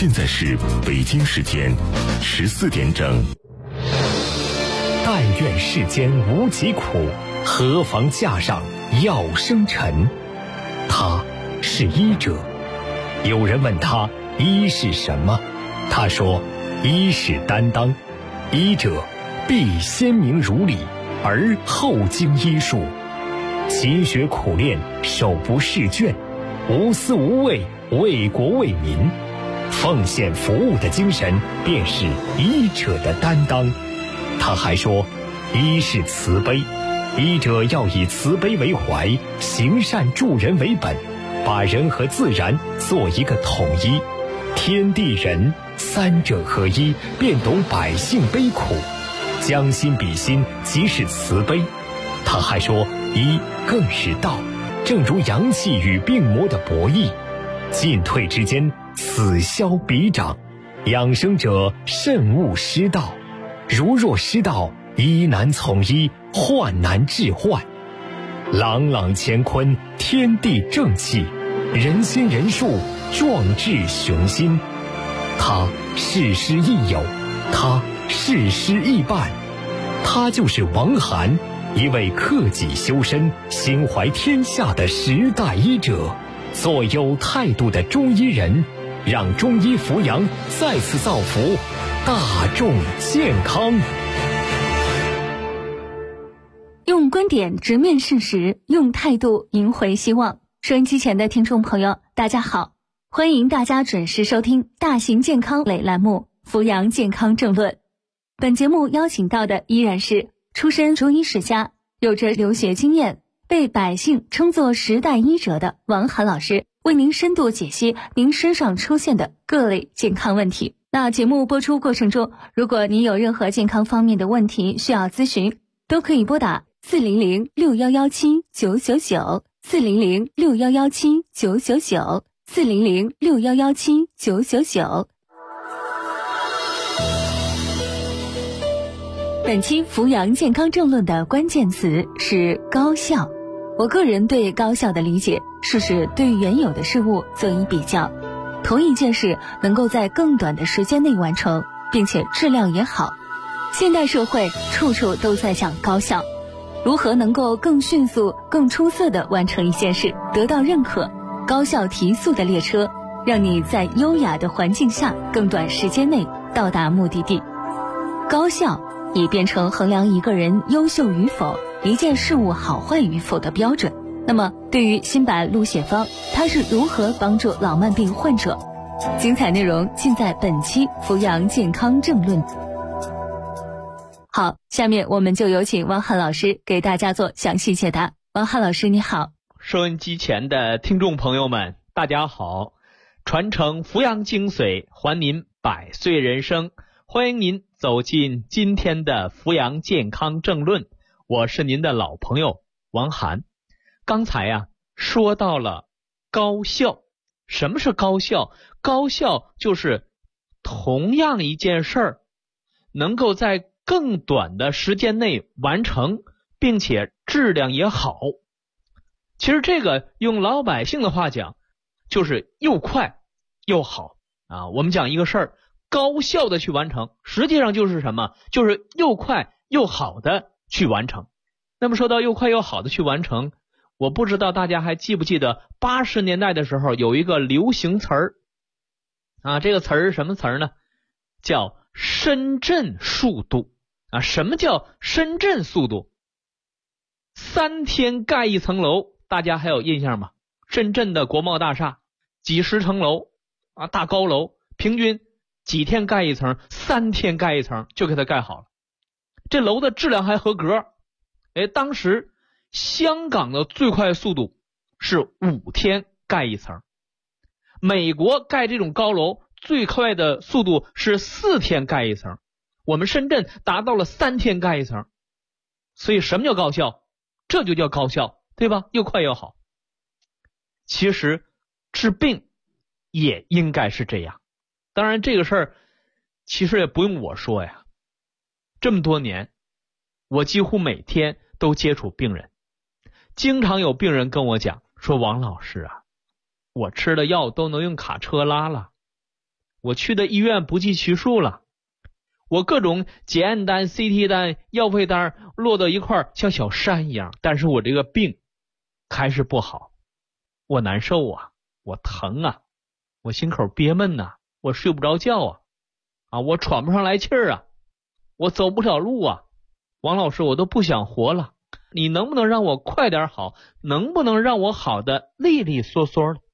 现在是北京时间14点整。 但愿世间无疾苦，何妨架上药生尘。他是医者。有人问他医是什么，他说医是担当。医者必先明如理，而后经医术，勤学苦练，手不释卷，无私无畏，为国为民，奉献服务的精神便是医者的担当。他还说医是慈悲，医者要以慈悲为怀，行善助人为本，把人和自然做一个统一，天地人三者合一，便懂百姓悲苦，将心比心，即是慈悲。他还说医更是道，正如阳气与病魔的博弈，进退之间，此消彼长，养生者慎勿失道，如若失道，医难从医，患难治患。朗朗乾坤，天地正气，人心人术，壮志雄心。他事师亦友，他事师亦伴，他就是王涵，一位克己修身、心怀天下的时代医者，做有态度的中医人，让中医扶阳再次造福大众健康。 用观点直面事实，用态度赢回希望。收音机前的听众朋友，大家好，欢迎大家准时收听大型健康类栏目《扶阳健康政论》。本节目邀请到的依然是出身中医世家，有着留学经验，被百姓称作时代医者的王涵老师，为您深度解析您身上出现的各类健康问题。那节目播出过程中，如果您有任何健康方面的问题需要咨询，都可以拨打4006117999400 4006117999400 40061179999。本期扶阳健康政论的关键词是高效。我个人对高效的理解是对原有的事物做一比较，同一件事能够在更短的时间内完成，并且质量也好。现代社会处处都在讲高效，如何能够更迅速、更出色地完成一件事，得到认可。高效提速的列车，让你在优雅的环境下更短时间内到达目的地。高效已变成衡量一个人优秀与否、一件事物好坏与否的标准。那么对于新版鹿血方，它是如何帮助老慢病患者？精彩内容尽在本期扶阳健康政论。好，下面我们就有请汪涵老师给大家做详细解答。汪涵老师你好。 收音机前的听众朋友们大家好，传承扶阳精髓，还您百岁人生，欢迎您走进今天的扶阳健康政论，我是您的老朋友王涵。刚才说到了高效。什么是高效？高效就是同样一件事儿能够在更短的时间内完成，并且质量也好。其实这个用老百姓的话讲，就是又快又好我们讲一个事儿高效的去完成，实际上就是什么？就是又快又好的去完成。那么说到又快又好的去完成，我不知道大家还记不记得80年代的时候有一个流行词儿这个词儿是什么词儿呢？叫深圳速度什么叫深圳速度？3天盖一层楼，大家还有印象吗？深圳的国贸大厦几十层楼大高楼，平均几天盖一层？3天盖一层就给它盖好了。这楼的质量还合格。当时香港的最快速度是5天盖一层，美国盖这种高楼最快的速度是4天盖一层，我们深圳达到了3天盖一层。所以什么叫高效？这就叫高效，对吧？又快又好。其实治病也应该是这样。当然这个事儿其实也不用我说呀，这么多年我几乎每天都接触病人，经常有病人跟我讲说，王老师我吃的药都能用卡车拉了， 我去的医院不计其数了，我各种检验单、CT 单、药费单落到一块像小山一样，但是我这个病还是不好，我难受啊，我疼啊，我心口憋闷啊，我睡不着觉啊，我喘不上来气儿啊，我走不了路啊，王老师我都不想活了，你能不能让我快点好？能不能让我好的利利索索的？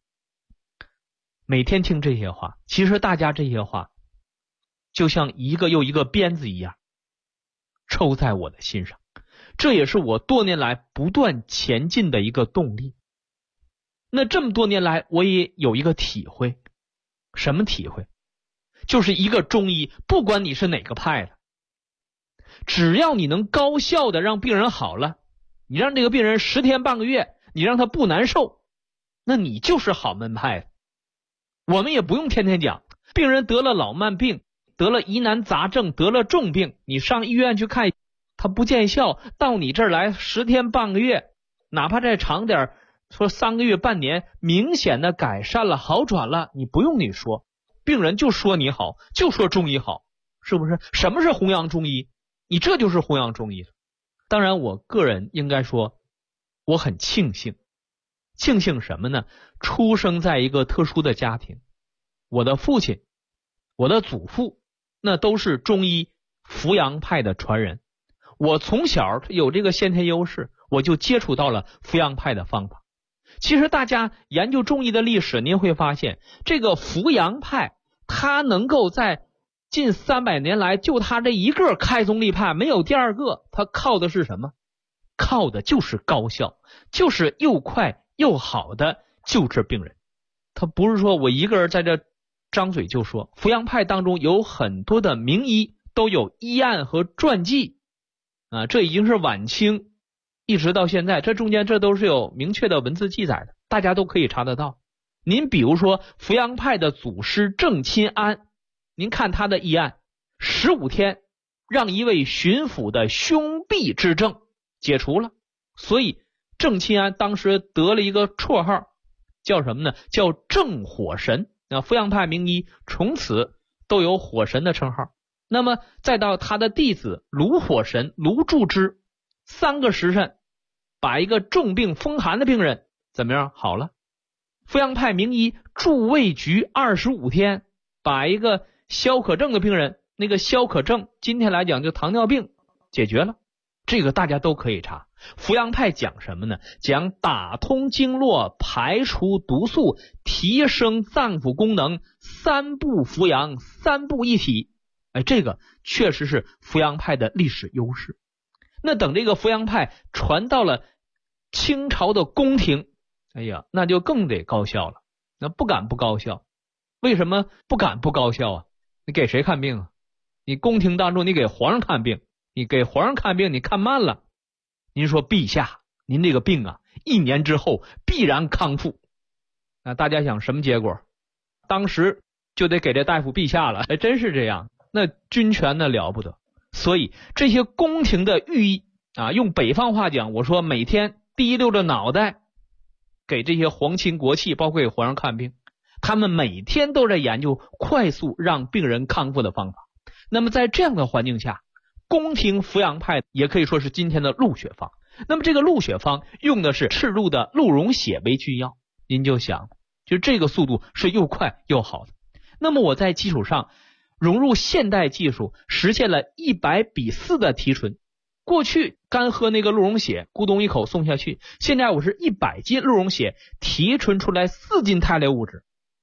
每天听这些话，其实大家这些话就像一个又一个鞭子一样抽在我的心上，这也是我多年来不断前进的一个动力。那这么多年来我也有一个体会，什么体会？就是一个中医，不管你是哪个派的，只要你能高效的让病人好了，你让这个病人10天半个月，你让他不难受，那你就是好门派的。我们也不用天天讲，病人得了老慢病，得了疑难杂症，得了重病，你上医院去看，他不见效，到你这儿来10天半个月，哪怕再长点，说3个月半年，明显的改善了，好转了，你不用你说，病人就说你好，就说中医好，是不是？什么是弘扬中医？你这就是弘扬中医。当然我个人应该说我很庆幸什么呢？出生在一个特殊的家庭，我的父亲我的祖父那都是中医扶阳派的传人，我从小有这个先天优势，我就接触到了扶阳派的方法。其实大家研究中医的历史，您会发现这个扶阳派他能够在近300年来就他这一个开宗立派，没有第二个，他靠的是什么？靠的就是高效，就是又快又好的救治病人。他不是说我一个人在这张嘴就说，扶阳派当中有很多的名医都有医案和传记这已经是晚清一直到现在，这中间这都是有明确的文字记载的，大家都可以查得到。您比如说扶阳派的祖师郑钦安，您看他的医案，15天让一位巡抚的胸痹之症解除了，所以郑钦安当时得了一个绰号，叫什么呢？叫郑火神。扶阳派名医从此都有火神的称号。那么再到他的弟子卢火神卢祝之，3个时辰把一个重病风寒的病人怎么样好了。扶阳派名医祝卫菊25天把一个消渴症的病人，那个消渴症今天来讲就糖尿病解决了，这个大家都可以查。扶阳派讲什么呢？讲打通经络，排除毒素，提升脏腑功能，3步扶阳，3步一体。这个确实是扶阳派的历史优势。那等这个扶阳派传到了清朝的宫廷，那就更得高效了。那不敢不高效。为什么不敢不高效啊？你给谁看病啊？你宫廷当中你给皇上看病，你给皇上看病你看慢了，您说陛下您这个病1年之后必然康复，那大家想什么结果？当时就得给这大夫陛下了，真是这样，那军权呢了不得。所以这些宫廷的御医用北方话讲，我说每天提溜着脑袋给这些皇亲国戚包括给皇上看病，他们每天都在研究快速让病人康复的方法。那么在这样的环境下，宫廷扶阳派也可以说是今天的鹿血方。那么这个鹿血方用的是赤鹿的鹿茸血为君药，您就想就这个速度是又快又好的。那么我在基础上融入现代技术，实现了100:4的提纯。过去干喝那个鹿茸血咕咚一口送下去，现在我是100斤鹿茸血提纯出来4斤肽类物质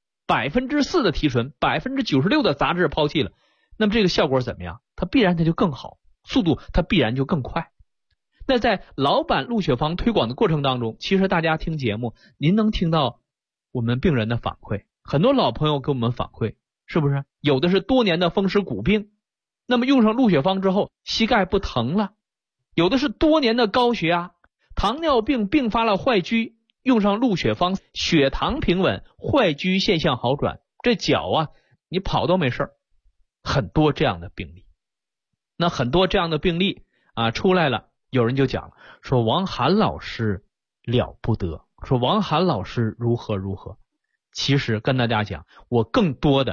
，4%的提纯，96%的杂质抛弃了。那么这个效果怎么样？它必然它就更好，速度它必然就更快。那在老版鹿血方推广的过程当中，其实大家听节目您能听到我们病人的反馈，很多老朋友给我们反馈，是不是有的是多年的风湿骨病，那么用上鹿血方之后膝盖不疼了，有的是多年的高血压，糖尿病并发了坏疽，用上鹿血方血糖平稳，坏疽现象好转，这脚你跑都没事。很多这样的病例。那很多这样的病例出来了，有人就讲了，说王涵老师了不得，说王涵老师如何如何。其实跟大家讲，我更多的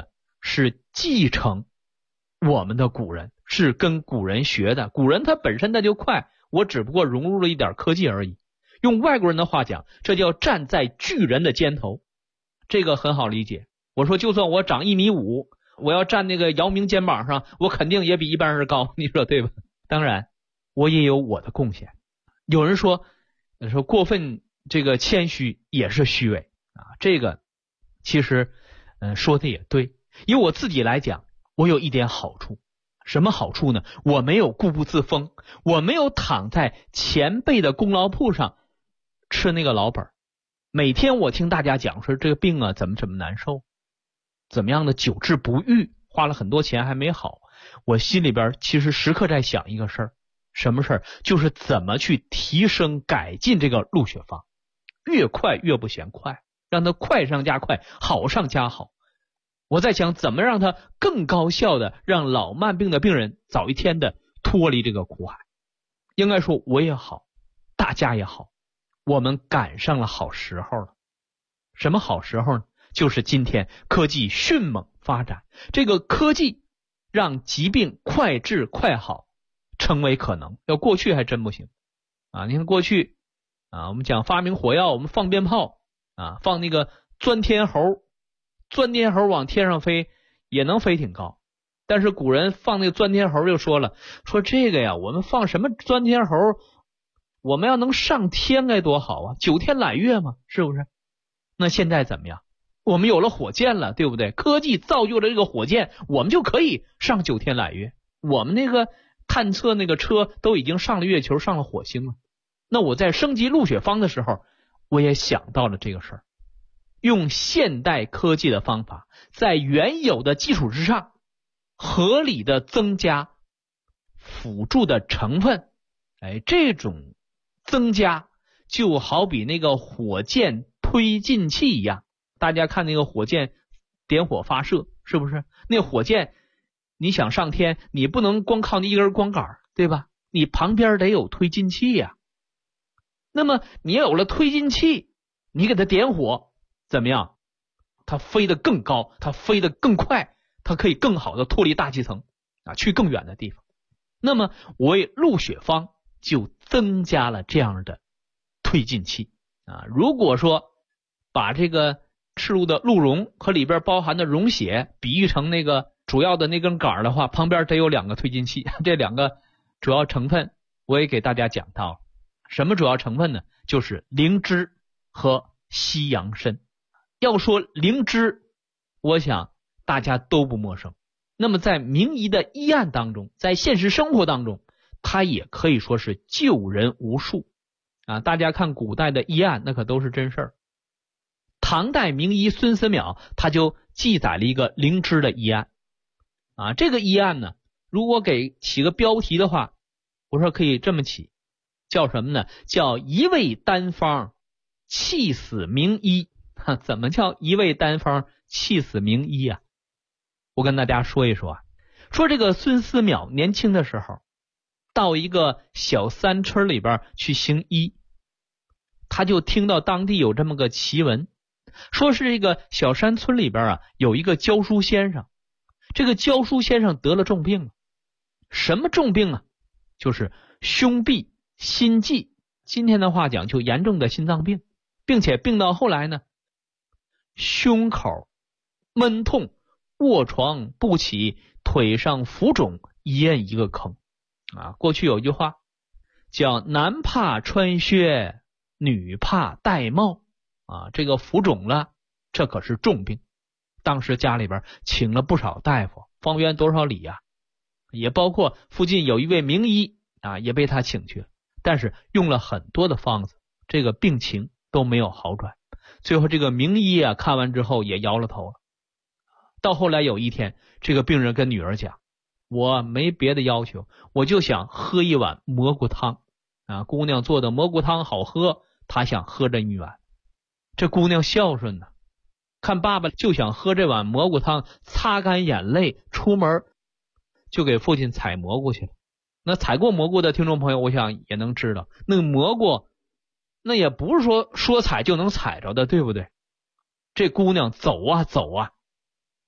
是继承我们的古人，是跟古人学的。古人他本身他就快，我只不过融入了一点科技而已。用外国人的话讲，这叫站在巨人的肩头，这个很好理解。我说就算我长1.5米，我要站那个姚明肩膀上，我肯定也比一般人高，你说对吧？当然我也有我的贡献。有人说过分这个谦虚也是虚伪啊，这个其实说的也对。以我自己来讲，我有一点好处。什么好处呢？我没有固步自封，我没有躺在前辈的功劳簿上吃那个老本。每天我听大家讲说这个病啊怎么难受，怎么样的久治不愈，花了很多钱还没好，我心里边其实时刻在想一个事儿。什么事儿？就是怎么去提升改进这个鹿血方，越快越不嫌快，让它快上加快，好上加好。我在想怎么让它更高效的让老慢病的病人早一天的脱离这个苦海。应该说我也好，大家也好，我们赶上了好时候了。什么好时候呢？就是今天科技迅猛发展，这个科技让疾病快治快好成为可能。要过去还真不行啊！你看过去啊，我们讲发明火药，我们放鞭炮啊，放那个钻天猴往天上飞也能飞挺高。但是古人放那个钻天猴就说了，说这个呀，我们放什么钻天猴，我们要能上天该多好啊，9天揽月嘛，是不是？那现在怎么样？我们有了火箭了，对不对？科技造就了这个火箭，我们就可以上9天揽月。我们那个探测那个车都已经上了月球，上了火星了。那我在升级鹿血方的时候，我也想到了这个事儿，用现代科技的方法，在原有的基础之上合理的增加辅助的成分。这种增加就好比那个火箭推进器一样。大家看那个火箭点火发射，是不是？那火箭你想上天，你不能光靠那一根光杆，对吧？你旁边得有推进器呀。那么你有了推进器，你给它点火，怎么样？它飞得更高，它飞得更快，它可以更好的脱离大气层啊，去更远的地方。那么我为鹿血方就增加了这样的推进器啊。如果说把这个赤鹿的鹿茸和里边包含的溶血比喻成那个主要的那根杆的话，旁边得有2个推进器。这2个主要成分我也给大家讲到了。什么主要成分呢？就是灵芝和西洋参。要说灵芝，我想大家都不陌生。那么在名医的医案当中，在现实生活当中，它也可以说是救人无数啊！大家看古代的医案，那可都是真事儿。唐代名医孙思邈他就记载了一个灵芝的医案啊。这个医案呢，如果给起个标题的话，我说可以这么起，叫什么呢？叫一味单方气死名医。怎么叫一味单方气死名医啊？我跟大家说一说啊。说这个孙思邈年轻的时候到一个小山村里边去行医，他就听到当地有这么个奇闻，说是这个小山村里边啊有一个教书先生。这个教书先生得了重病了。什么重病啊？就是胸痹心悸，今天的话讲就严重的心脏病，并且病到后来呢，胸口闷痛，卧床不起，腿上浮肿，一人一个坑啊。过去有句话叫男怕穿靴，女怕戴帽啊。这个浮肿了，这可是重病。当时家里边请了不少大夫，方圆多少里啊，也包括附近有一位名医啊，也被他请去了。但是用了很多的方子，这个病情都没有好转。最后这个名医啊看完之后也摇了头了。到后来有一天，这个病人跟女儿讲，我没别的要求，我就想喝一碗蘑菇汤啊，姑娘做的蘑菇汤好喝，他想喝这一碗。这姑娘孝顺呢，看爸爸就想喝这碗蘑菇汤，擦干眼泪出门就给父亲采蘑菇去了。那采过蘑菇的听众朋友我想也能知道，那个蘑菇那也不是说采就能采着的，对不对？这姑娘走啊走啊，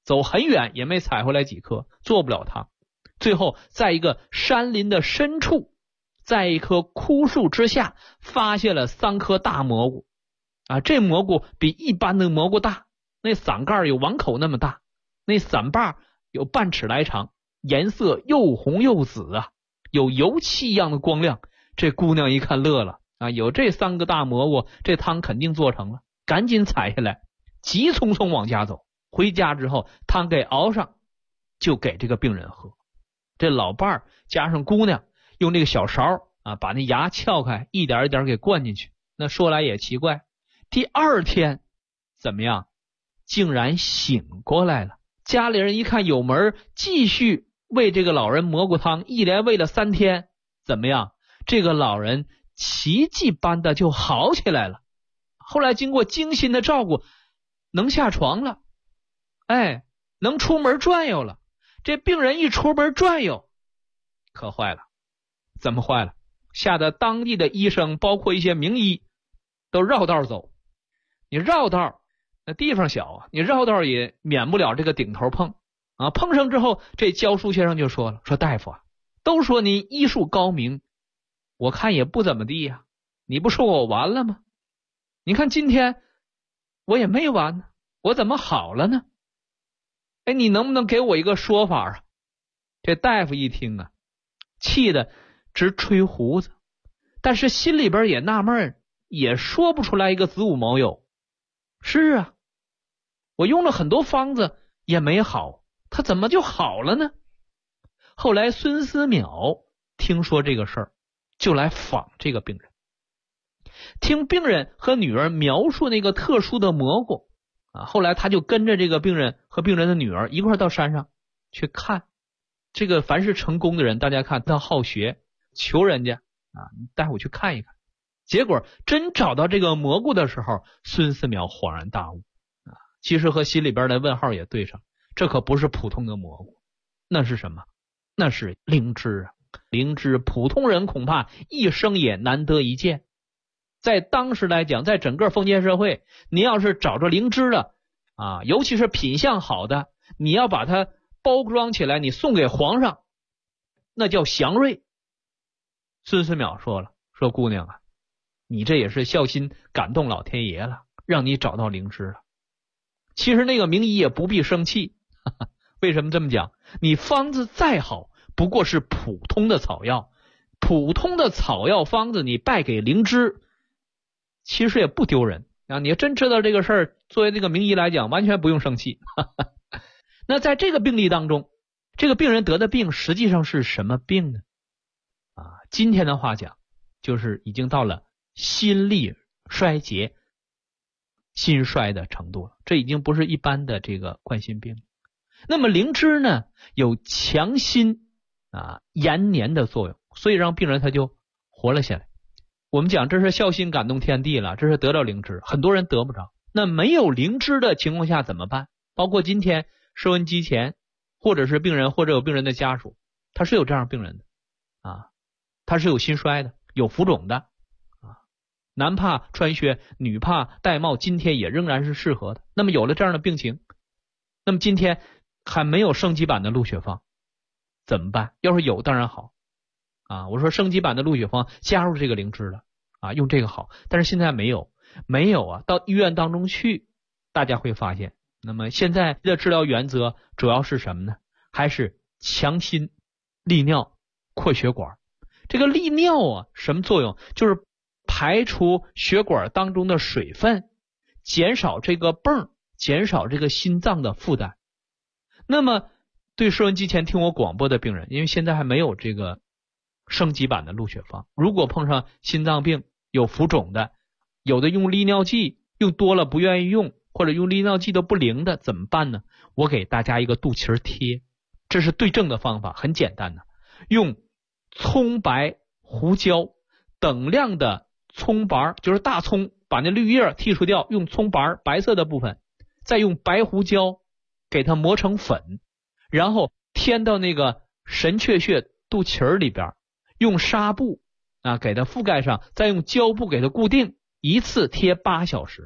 走很远也没采回来几颗，做不了汤。最后在一个山林的深处，在一棵枯树之下发现了3颗大蘑菇这蘑菇比一般的蘑菇大，那伞盖有碗口那么大，那伞把有半尺来长，颜色又红又紫有油漆一样的光亮。这姑娘一看乐了有这3个大蘑菇，这汤肯定做成了，赶紧采下来，急匆匆往家走。回家之后汤给熬上，就给这个病人喝。这老伴儿加上姑娘用那个小勺把那牙撬开，一点一点给灌进去。那说来也奇怪，第2天怎么样，竟然醒过来了。家里人一看有门，继续喂这个老人蘑菇汤，一连喂了3天，怎么样，这个老人奇迹般的就好起来了。后来经过精心的照顾，能下床了，能出门转悠了。这病人一出门转悠，可坏了。怎么坏了？吓得当地的医生，包括一些名医，都绕道走。你绕道，那地方小你绕道也免不了这个顶头碰碰上之后，这教书先生就说了，说大夫都说您医术高明，我看也不怎么地你不说我完了吗？你看今天我也没完呢，我怎么好了呢？你能不能给我一个说法这大夫一听气得直吹胡子，但是心里边也纳闷，也说不出来一个子午卯酉。是我用了很多方子也没好，他怎么就好了呢？后来孙思邈听说这个事儿，就来访这个病人，听病人和女儿描述那个特殊的蘑菇后来他就跟着这个病人和病人的女儿一块到山上去看。这个凡是成功的人，大家看他好学，求人家你带我去看一看。结果真找到这个蘑菇的时候，孙思邈恍然大悟其实和心里边的问号也对上，这可不是普通的蘑菇，那是什么？那是灵芝灵芝普通人恐怕一生也难得一见。在当时来讲，在整个封建社会，你要是找着灵芝的尤其是品相好的，你要把它包装起来，你送给皇上，那叫祥瑞。孙思邈说了，说姑娘你这也是孝心感动老天爷了，让你找到灵芝了。其实那个名医也不必生气为什么这么讲？你方子再好，不过是普通的草药，普通的草药方子你败给灵芝，其实也不丢人你要真知道这个事儿，作为这个名医来讲，完全不用生气那在这个病例当中，这个病人得的病实际上是什么病呢？今天的话讲，就是已经到了心力衰竭、心衰的程度了，这已经不是一般的这个冠心病。那么灵芝呢，有强心延年的作用，所以让病人他就活了下来。我们讲这是孝心感动天地了，这是得到灵芝，很多人得不着。那没有灵芝的情况下怎么办？包括今天收音机前，或者是病人，或者有病人的家属，他是有这样病人的他是有心衰的，有浮肿的男怕穿靴，女怕戴帽，今天也仍然是适合的。那么有了这样的病情，那么今天还没有升级版的鹿血方怎么办？要是有当然好我说升级版的鹿血方加入这个灵芝了用这个好。但是现在没有到医院当中去，大家会发现，那么现在的治疗原则主要是什么呢？还是强心、利尿、扩血管。这个利尿什么作用？就是排除血管当中的水分，减少这个泵，减少这个心脏的负担。那么对收音机前听我广播的病人，因为现在还没有这个升级版的鹿血方，如果碰上心脏病有浮肿的，有的用利尿剂用多了不愿意用，或者用利尿剂都不灵的，怎么办呢？我给大家一个肚脐贴，这是对症的方法，很简单的，用葱白、胡椒等量的葱白，就是大葱，把那绿叶剔除掉，用葱白白色的部分，再用白胡椒给它磨成粉，然后添到那个神阙穴肚脐里边，用纱布给它覆盖上，再用胶布给它固定，一次贴8小时。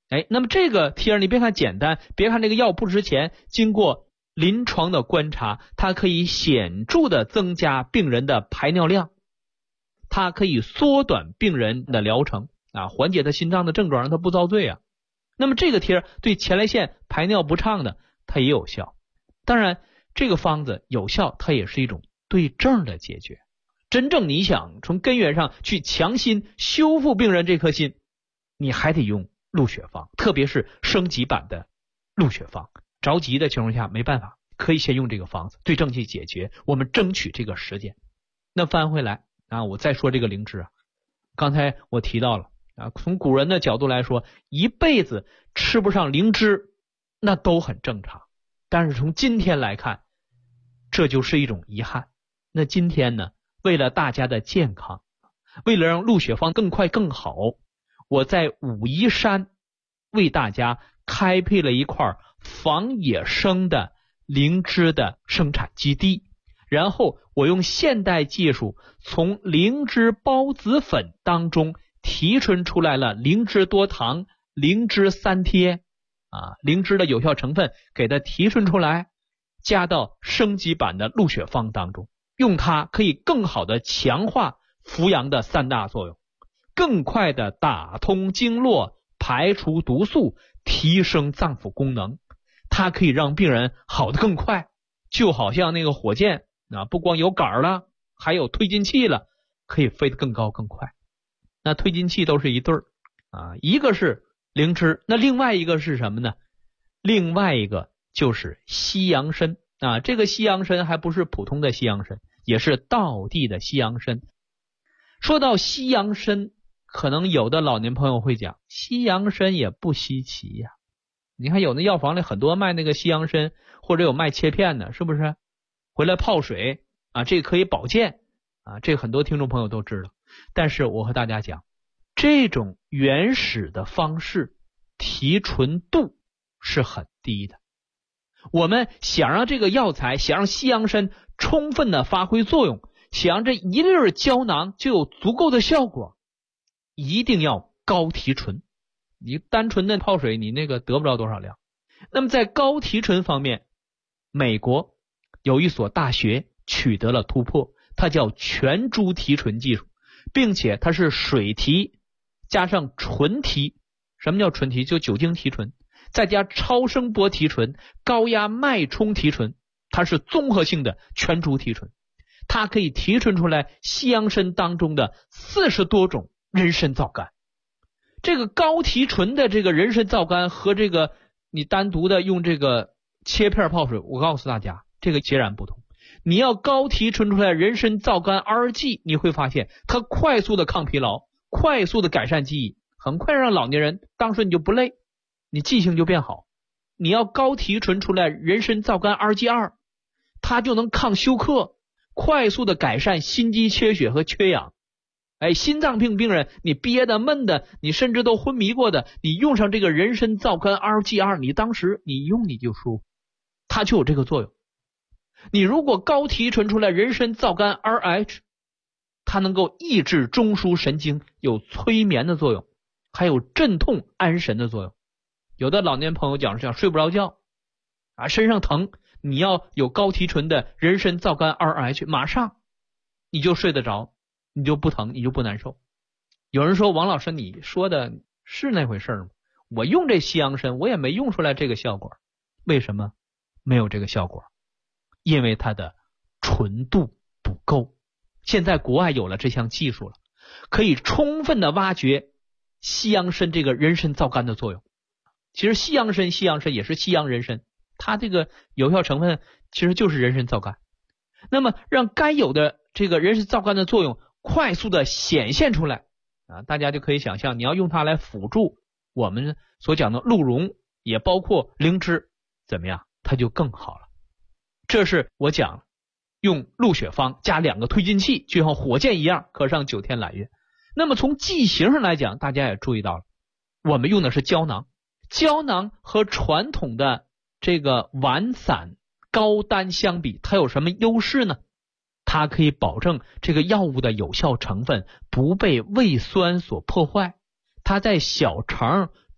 那么这个贴你别看简单，别看这个药不值钱，经过临床的观察，它可以显著的增加病人的排尿量，它可以缩短病人的疗程缓解他心脏的症状，让他不遭罪那么这个贴对前列腺排尿不畅的它也有效。当然这个方子有效，它也是一种对症的解决。真正你想从根源上去强心修复病人这颗心，你还得用鹿血方，特别是升级版的鹿血方。着急的情况下没办法，可以先用这个方子对症去解决，我们争取这个时间。那翻回来我再说这个灵芝刚才我提到了从古人的角度来说，一辈子吃不上灵芝那都很正常，但是从今天来看，这就是一种遗憾。那今天呢，为了大家的健康，为了让鹿血方更快更好，我在武夷山为大家开辟了一块仿野生的灵芝的生产基地，然后我用现代技术从灵芝孢子粉当中提纯出来了灵芝多糖、灵芝三贴灵芝的有效成分给它提纯出来，加到升级版的鹿血方当中，用它可以更好的强化扶阳的三大作用，更快的打通经络，排除毒素，提升脏腑功能。它可以让病人好得更快，就好像那个火箭不光有杆了，还有推进器了，可以飞得更高更快。那推进器都是一对一个是灵芝，那另外一个是什么呢？另外一个就是西洋参这个西洋参还不是普通的西洋参，也是道地的西洋参。说到西洋参，可能有的老年朋友会讲，西洋参也不稀奇呀。你看有的药房里很多卖那个西洋参，或者有卖切片的，是不是？回来泡水这个可以保健这个很多听众朋友都知道。但是我和大家讲，这种原始的方式提纯度是很低的。我们想让这个药材，想让西洋参充分的发挥作用，想让这一粒胶囊就有足够的效果，一定要高提纯。你单纯的泡水，你那个得不着多少量。那么在高提纯方面，美国有一所大学取得了突破，它叫全株提纯技术，并且它是水提加上纯提。什么叫纯提？就酒精提纯，再加超声波提纯、高压脉冲提纯，它是综合性的全株提纯。它可以提纯出来西洋参当中的40多种人参皂苷。这个高提纯的这个人参皂苷和这个你单独的用这个切片泡水，我告诉大家这个截然不同。你要高提纯出来人参皂苷 RG， 你会发现它快速的抗疲劳，快速的改善记忆，很快让老年人当时你就不累，你记性就变好。你要高提纯出来人参皂苷 RG2， 它就能抗休克，快速的改善心肌缺血和缺氧。心脏病病人你憋的闷的，你甚至都昏迷过的，你用上这个人参皂苷 RG2， 你当时你用你就舒服，它就有这个作用。你如果高提纯出来人参皂苷 RH， 它能够抑制中枢神经，有催眠的作用，还有镇痛安神的作用。有的老年朋友讲睡不着觉身上疼，你要有高提纯的人参皂苷 RH， 马上你就睡得着，你就不疼，你就不难受。有人说，王老师你说的是那回事吗？我用这西洋参我也没用出来这个效果。为什么没有这个效果？因为它的纯度不够。现在国外有了这项技术了，可以充分的挖掘西洋参这个人参皂苷的作用。其实西洋参也是西洋人参，它这个有效成分其实就是人参皂苷。那么让该有的这个人参皂苷的作用快速的显现出来大家就可以想象，你要用它来辅助我们所讲的鹿茸，也包括灵芝，怎么样？它就更好了。这是我讲用鹿血方加2个推进器，就像火箭一样，可上9天揽月。那么从剂型上来讲，大家也注意到了，我们用的是胶囊。胶囊和传统的这个丸散高丹相比，它有什么优势呢？它可以保证这个药物的有效成分不被胃酸所破坏，它在小肠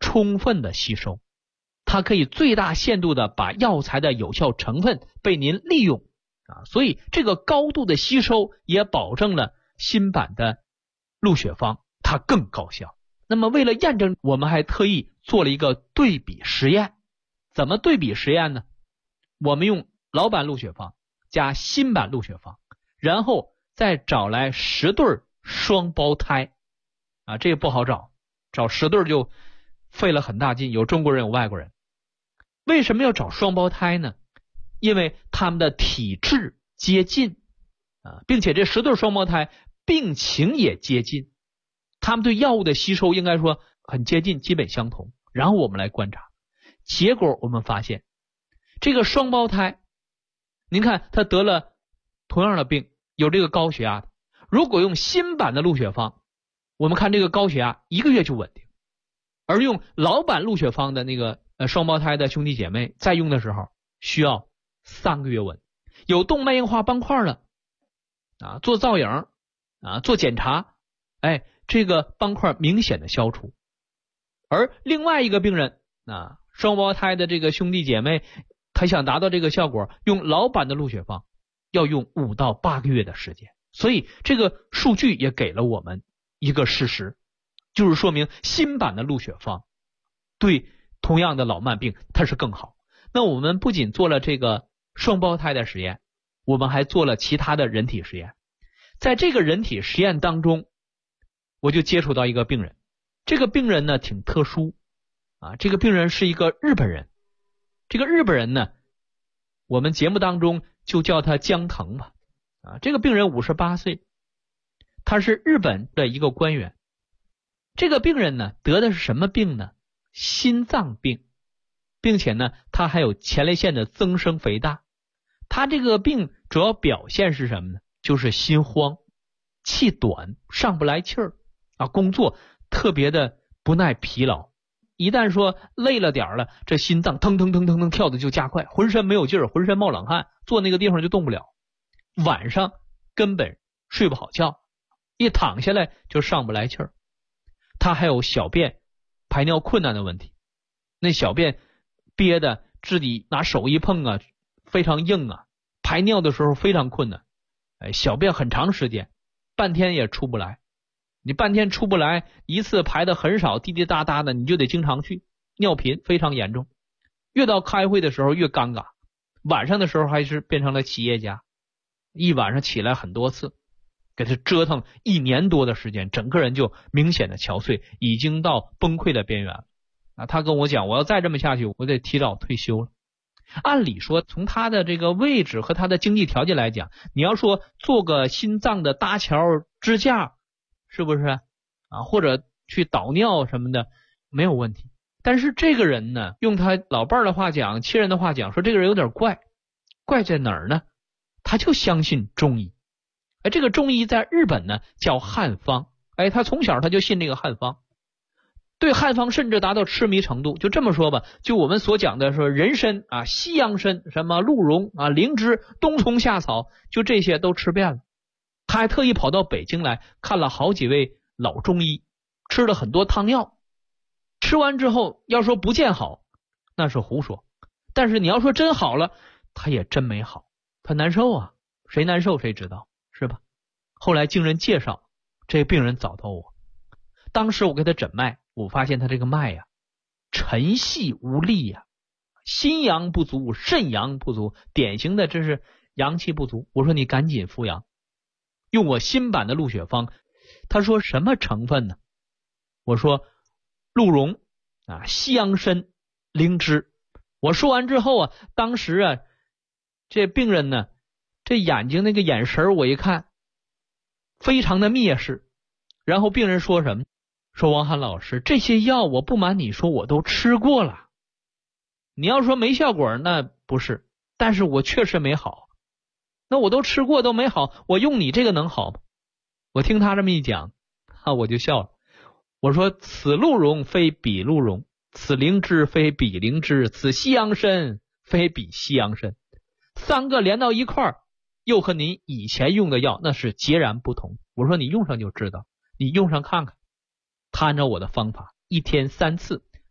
充分的吸收，它可以最大限度的把药材的有效成分被您利用所以这个高度的吸收也保证了新版的鹿血方它更高效。那么为了验证，我们还特意做了一个对比实验。怎么对比实验呢？我们用老版鹿血方加新版鹿血方，然后再找来10对双胞胎这个不好找10对就费了很大劲，有中国人有外国人。为什么要找双胞胎呢？因为他们的体质接近并且这10对双胞胎病情也接近，他们对药物的吸收应该说很接近，基本相同。然后我们来观察，结果我们发现这个双胞胎，您看他得了同样的病，有这个高血压的，如果用新版的鹿血方，我们看这个高血压1个月就稳定，而用老版鹿血方的那个双胞胎的兄弟姐妹在用的时候需要3个月稳。有动脉硬化斑块了做造影做检查，这个斑块明显的消除。而另外一个病人双胞胎的这个兄弟姐妹，他想达到这个效果，用老版的鹿血方要用5到8个月的时间。所以这个数据也给了我们一个事实，就是说明新版的鹿血方对同样的老慢病它是更好。那我们不仅做了这个双胞胎的实验，我们还做了其他的人体实验。在这个人体实验当中，我就接触到一个病人，这个病人呢挺特殊这个病人是一个日本人。这个日本人呢，我们节目当中就叫他江腾吧这个病人58岁，他是日本的一个官员。这个病人呢得的是什么病呢？心脏病，并且呢他还有前列腺的增生肥大。他这个病主要表现是什么呢？就是心慌、气短、上不来气儿工作特别的不耐疲劳，一旦说累了点了，这心脏腾腾腾腾腾跳的就加快，浑身没有劲儿，浑身冒冷汗，坐那个地方就动不了，晚上根本睡不好觉，一躺下来就上不来气儿。他还有小便排尿困难的问题，那小便憋的自己拿手一碰非常硬排尿的时候非常困难，小便很长时间，半天也出不来。你半天出不来，一次排的很少，滴滴答答的，你就得经常去，尿频非常严重。越到开会的时候越尴尬，晚上的时候还是变成了企业家，一晚上起来很多次，给他折腾1年多的时间，整个人就明显的憔悴，已经到崩溃的边缘他跟我讲，我要再这么下去，我得提早退休了。按理说从他的这个位置和他的经济条件来讲，你要说做个心脏的搭桥支架，是不是或者去导尿什么的没有问题。但是这个人呢，用他老伴儿的话讲，亲人的话讲，说这个人有点怪。怪在哪儿呢？他就相信中医。这个中医在日本呢叫汉方，他从小他就信这个汉方，对汉方甚至达到痴迷程度。就这么说吧，就我们所讲的说人参西洋参，什么鹿茸灵芝、冬虫夏草，就这些都吃遍了。他还特意跑到北京来看了好几位老中医，吃了很多汤药，吃完之后要说不见好那是胡说，但是你要说真好了，他也真没好，他难受谁难受谁知道是吧？后来经人介绍，这病人找到我，当时我给他诊脉，我发现他这个脉沉细无力心阳不足，肾阳不足，典型的这是阳气不足。我说你赶紧服阳，用我新版的鹿血方。他说什么成分呢？我说鹿茸西洋参、灵芝。我说完之后当时这病人呢，这眼睛那个眼神我一看非常的蔑视。然后病人说什么？说王涵老师，这些药我不瞒你说我都吃过了，你要说没效果那不是，但是我确实没好。那我都吃过都没好，我用你这个能好吗？我听他这么一讲我就笑了。我说此鹿茸非彼鹿茸，此灵芝非彼灵芝，此西洋参非彼西洋参，三个连到一块儿，又和您以前用的药那是截然不同。我说你用上就知道，你用上看看。他按照我的方法，1天3次，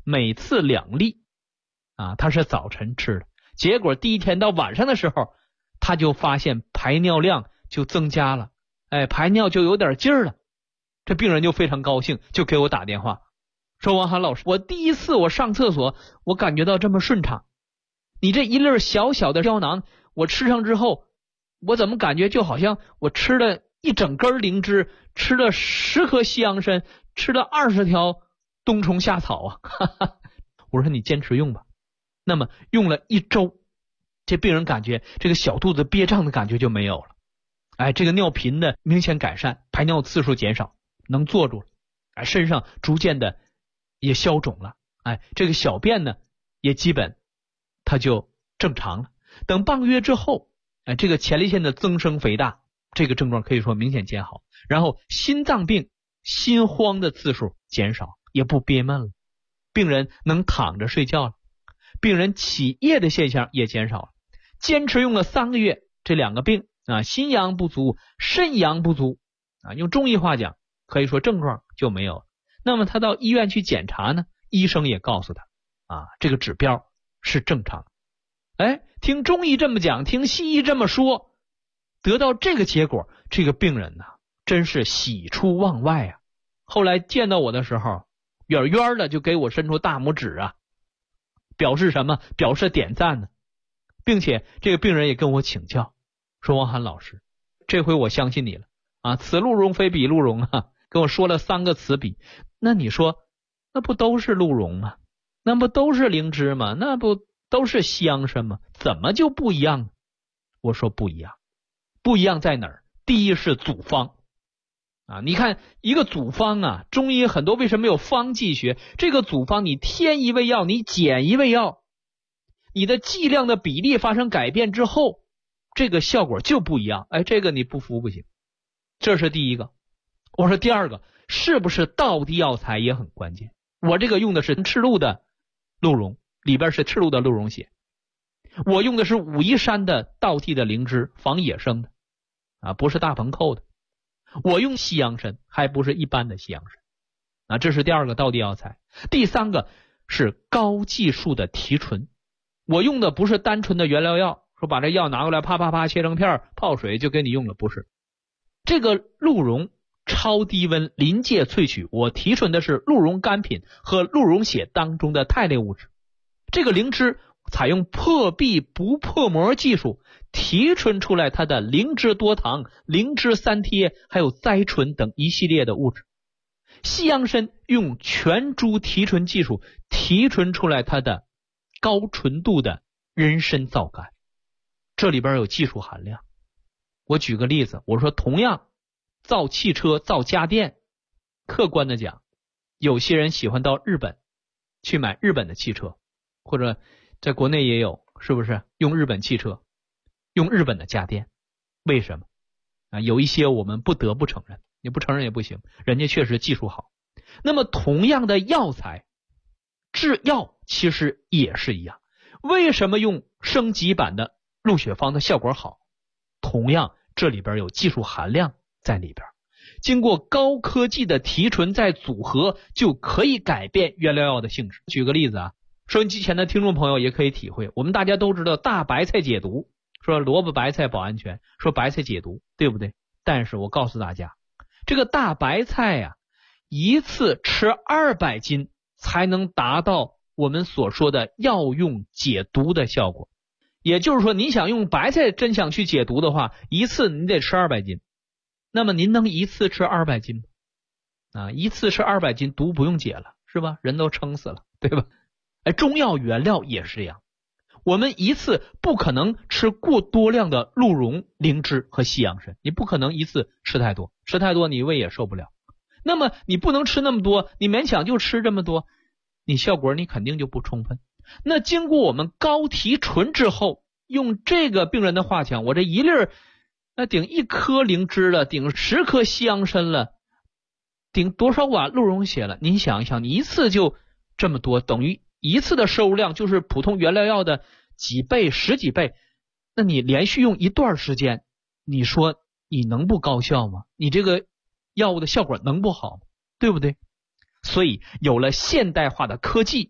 每次2粒他是早晨吃的，结果第一天到晚上的时候，他就发现排尿量就增加了，排尿就有点劲儿了。这病人就非常高兴，就给我打电话说，王涵老师，我第一次我上厕所我感觉到这么顺畅，你这一粒小小的胶囊我吃上之后，我怎么感觉就好像我吃了一整根灵芝，吃了10颗西洋参，吃了20条冬虫夏草啊我说你坚持用吧。那么用了1周，这病人感觉这个小肚子憋胀的感觉就没有了，这个尿频的明显改善，排尿次数减少，能坐住了，身上逐渐的也消肿了，这个小便呢也基本它就正常了。等半个月之后，这个前列腺的增生肥大这个症状可以说明显减好，然后心脏病心慌的次数减少，也不憋闷了，病人能躺着睡觉了，病人起夜的现象也减少了。坚持用了3个月，这2个病心阳不足肾阳不足用中医话讲可以说症状就没有了。那么他到医院去检查呢，医生也告诉他这个指标是正常的。听中医这么讲，听西医这么说，得到这个结果，这个病人真是喜出望外后来见到我的时候，远远的就给我伸出大拇指表示什么？表示点赞呢。并且这个病人也跟我请教说，王涵老师，这回我相信你了此鹿茸非彼鹿茸跟我说了3个词比。那你说那不都是鹿茸吗？那不都是灵芝吗？那不都是西洋参吗？怎么就不一样呢？我说不一样。不一样在哪儿？第一是组方你看一个组方中医很多为什么有方剂学？这个组方你添一味药，你减一味药，你的剂量的比例发生改变之后，这个效果就不一样。这个你不服不行。这是第一个。我说第二个，是不是道地药材也很关键？我这个用的是赤鹿的鹿茸，里边是赤鹿的鹿茸血。我用的是武夷山的道地的灵芝，防野生的不是大棚扣的。我用西洋参，还不是一般的西洋参这是第二个道地药材。第三个是高技术的提纯，我用的不是单纯的原料药，说把这药拿过来啪啪啪切成片泡水就给你用了，不是。这个鹿茸超低温临界萃取，我提纯的是鹿茸干品和鹿茸血当中的肽类物质。这个灵芝采用破壁不破膜技术提纯出来它的灵芝多糖、灵芝三萜还有甾醇等一系列的物质。西洋参用全株提纯技术提纯出来它的高纯度的人参皂苷，这里边有技术含量。我举个例子，我说同样造汽车造家电，客观的讲，有些人喜欢到日本去买日本的汽车，或者在国内也有，是不是用日本汽车用日本的家电？为什么有一些我们不得不承认，你不承认也不行，人家确实技术好。那么同样的药材制药其实也是一样，为什么用升级版的鹿血方的效果好？同样这里边有技术含量在里边，经过高科技的提纯再组合，就可以改变原料药的性质。举个例子收音机前的听众朋友也可以体会，我们大家都知道大白菜解毒，说萝卜白菜保安全，说白菜解毒，对不对？但是我告诉大家，这个大白菜一次吃200斤才能达到我们所说的药用解毒的效果。也就是说，你想用白菜真想去解毒的话，一次你得吃200斤。那么您能一次吃200斤吗？一次吃200斤毒不用解了，是吧？人都撑死了，对吧？中药原料也是一样，我们一次不可能吃过多量的鹿茸、灵芝和西洋参，你不可能一次吃太多，吃太多你胃也受不了。那么你不能吃那么多，你勉强就吃这么多，你效果你肯定就不充分。那经过我们高提纯之后，用这个病人的话讲，我这一粒顶1颗灵芝了，顶10颗西洋参了，顶多少碗鹿茸血了，您想一想，你一次就这么多，等于一次的摄入量就是普通原料药的几倍、10几倍。那你连续用一段时间，你说你能不高效吗？你这个药物的效果能不好吗？对不对？所以有了现代化的科技，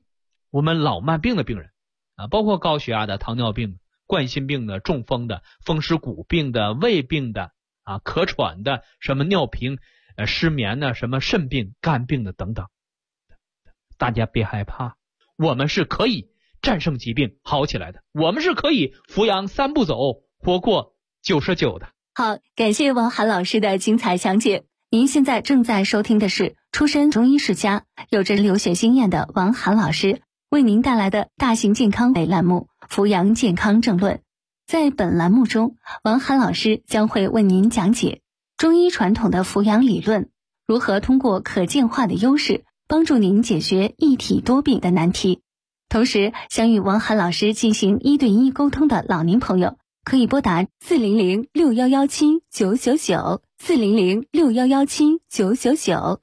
我们老慢病的病人啊，包括高血压的、糖尿病、冠心病的、中风的、风湿骨病的、胃病的啊、咳喘的、什么尿频、失眠的、什么肾病、肝病的等等。大家别害怕，我们是可以战胜疾病好起来的，我们是可以扶阳3步走活过99的。 好，感谢王涵老师的精彩讲解。您现在正在收听的是出身中医世家、有着留学经验的王涵老师为您带来的大型健康类栏目《扶阳健康政论》。在本栏目中，王涵老师将会为您讲解中医传统的扶阳理论，如何通过可见化的优势帮助您解决一体多病的难题。同时，想与王涵老师进行1对1沟通的老年朋友，可以拨打4006117999400 4006117999400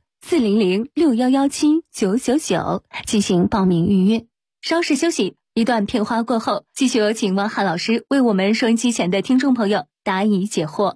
40061179999进行报名预约。稍事休息，一段片花过后，继续有请王涵老师为我们收音机前的听众朋友答疑解惑。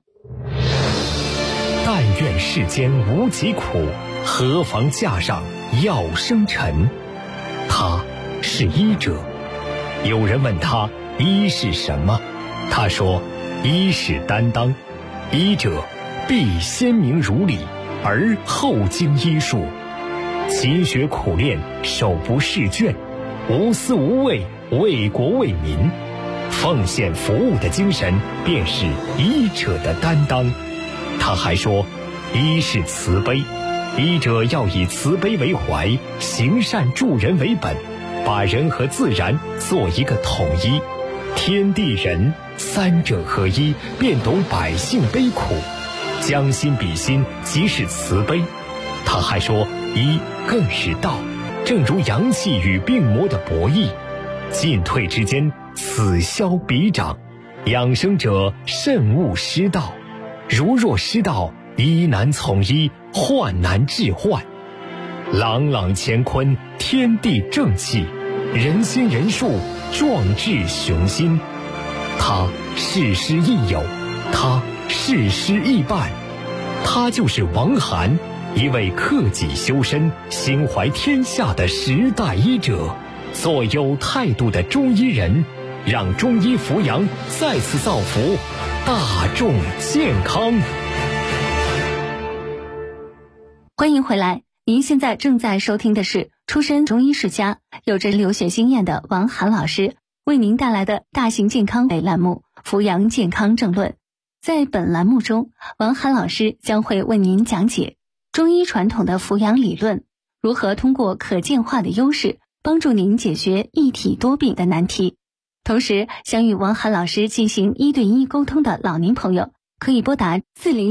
但愿世间无疾苦，何妨架上药生尘。他是医者。有人问他医是什么，他说医是担当，医者必先明如理，而后经医术，勤学苦练，手不释卷，无私无畏，为国为民，奉献服务的精神便是医者的担当。他还说医是慈悲，医者要以慈悲为怀，行善助人为本，把人和自然做一个统一，天地人3者合一，便懂百姓悲苦，将心比心，即是慈悲。他还说医更是道，正如阳气与病魔的博弈，进退之间，此消彼长，养生者慎勿失道，如若失道，医难从医，患难治患。朗朗乾坤，天地正气，人心人术，壮志雄心。他事师亦友，他事师亦伴，他就是王涵，一位克己修身、心怀天下的时代医者，做有态度的中医人，让中医扶阳再次造福大众健康。 欢迎回来，您现在正在收听的是出身中医世家、有着留学经验的王涵老师为您带来的大型健康类栏目《扶阳健康政论》。在本栏目中，王涵老师将会为您讲解中医传统的扶阳理论，如何通过可见化的优势帮助您解决一体多病的难题。同时，想与王涵老师进行1对1沟通的老年朋友，可以拨打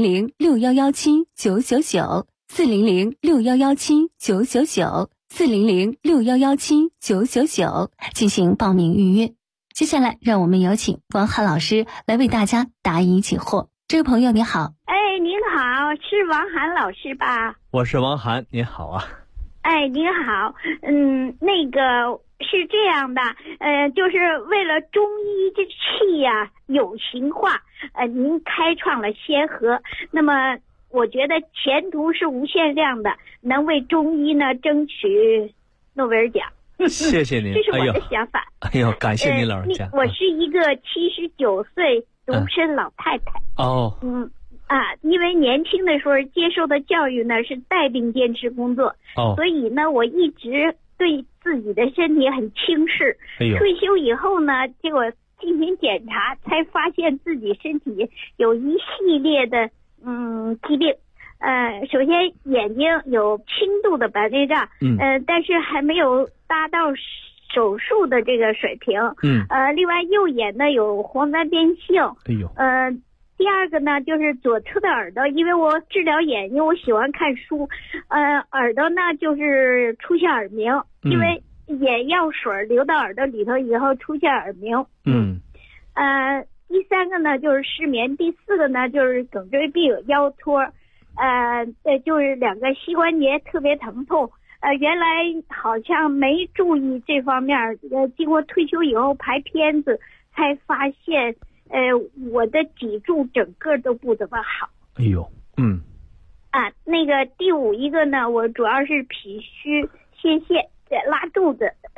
40061179999 40061179999 40061179999进行报名预约。接下来，让我们有请王涵老师来为大家答疑解惑。这位朋友你好。 您好，是王涵老师吧？ 我是王涵，您好啊。 您好，那个是这样的，就是为了中医这气呀有形化，您开创了先河，那么我觉得前途是无限量的，能为中医呢争取诺贝尔奖。 谢谢您， 这是我的想法。 哎呦，感谢您老人家。 我是一个79岁独身老太太。因为年轻的时候接受的教育呢是带病坚持工作，所以呢我一直对自己的身体很轻视。退休以后呢，结果进行检查才发现自己身体有一系列的疾病。首先眼睛有轻度的白内障，但是还没有达到手术的这个水平。另外右眼呢有黄斑变性。第二个呢就是左侧的耳朵，因为我治疗眼睛我喜欢看书，耳朵呢就是出现耳鸣，因为眼药水流到耳朵里头以后出现耳鸣。第三个呢就是失眠，第四个呢就是颈椎病、腰托，就是2个膝关节特别疼痛。原来好像没注意这方面，经过退休以后排片子才发现我的脊柱整个都不怎么好。那个第5一个呢，我主要是脾虚泄泻拉肚子，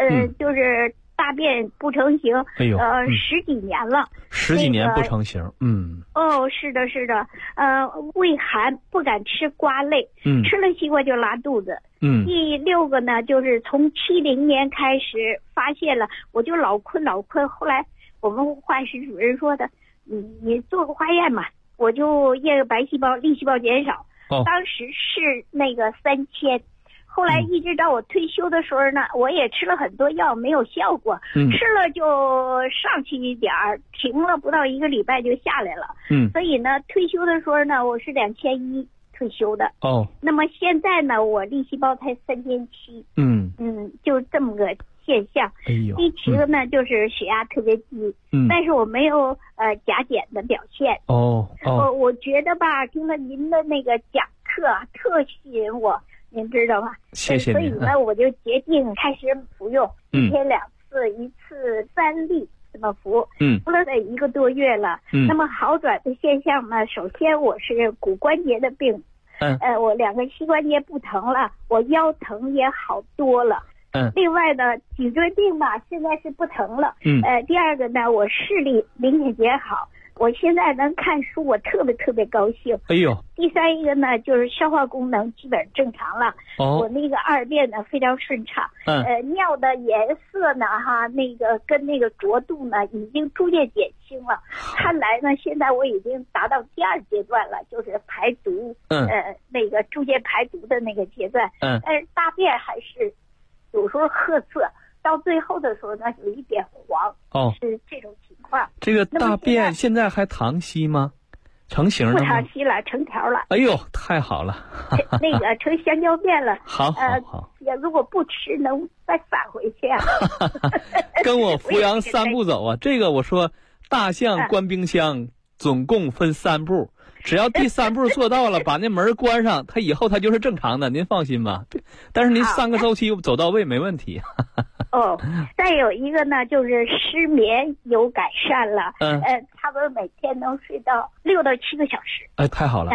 就是大便不成形，10几年了 ，10几年不成形， 是的，胃寒，不敢吃瓜类，吃了西瓜就拉肚子，第6个呢，就是从70年开始发现了，我就老困，后来我们化学主任说的，你做个化验嘛，我就验个白细胞、粒细胞减少，当时是那个3000。后来一直到我退休的时候呢，我也吃了很多药，没有效果，吃了就上去一点儿，停了不到1个礼拜就下来了。所以呢，退休的时候呢，我是2100退休的。那么现在呢，我粒细胞才3700。就这么个现象。第7个呢，就是血压特别低，但是我没有甲减的表现。我觉得吧，听了您的那个讲课特吸引我。您知道吗？ 谢谢您。 所以呢，我就决定开始服用，1天2次，1次3粒这么服。服了得1个多月了。那么好转的现象呢，首先我是骨关节的病，我2个膝关节不疼了，我腰疼也好多了。另外呢，脊椎病吧，现在是不疼了。第2个呢，我视力明显减好。我现在能看书，我特别高兴。第3一个呢，就是消化功能基本正常了。我那个2便呢非常顺畅。尿的颜色呢，那个跟那个浊度呢，已经逐渐减轻了。看来呢，现在我已经达到第2阶段了，就是排毒。那个逐渐排毒的那个阶段。但是大便还是有时候褐色。到最后的时候呢，有一点黄，是这种情况。 这个大便现在还溏稀吗？成型了吗？ 不溏稀了，成条了。 太好了。 那个成香蕉便了。 好。 如果不吃，能再返回去啊。 跟我扶阳3步走啊！这个我说，大象关冰箱总共分3步。只要第3步做到了，把那门关上，它以后它就是正常的，您放心吧。但是您3个周期走到位没问题。 再有一个呢，就是失眠有改善了。差不多每天能睡到6到7个小时。 太好了。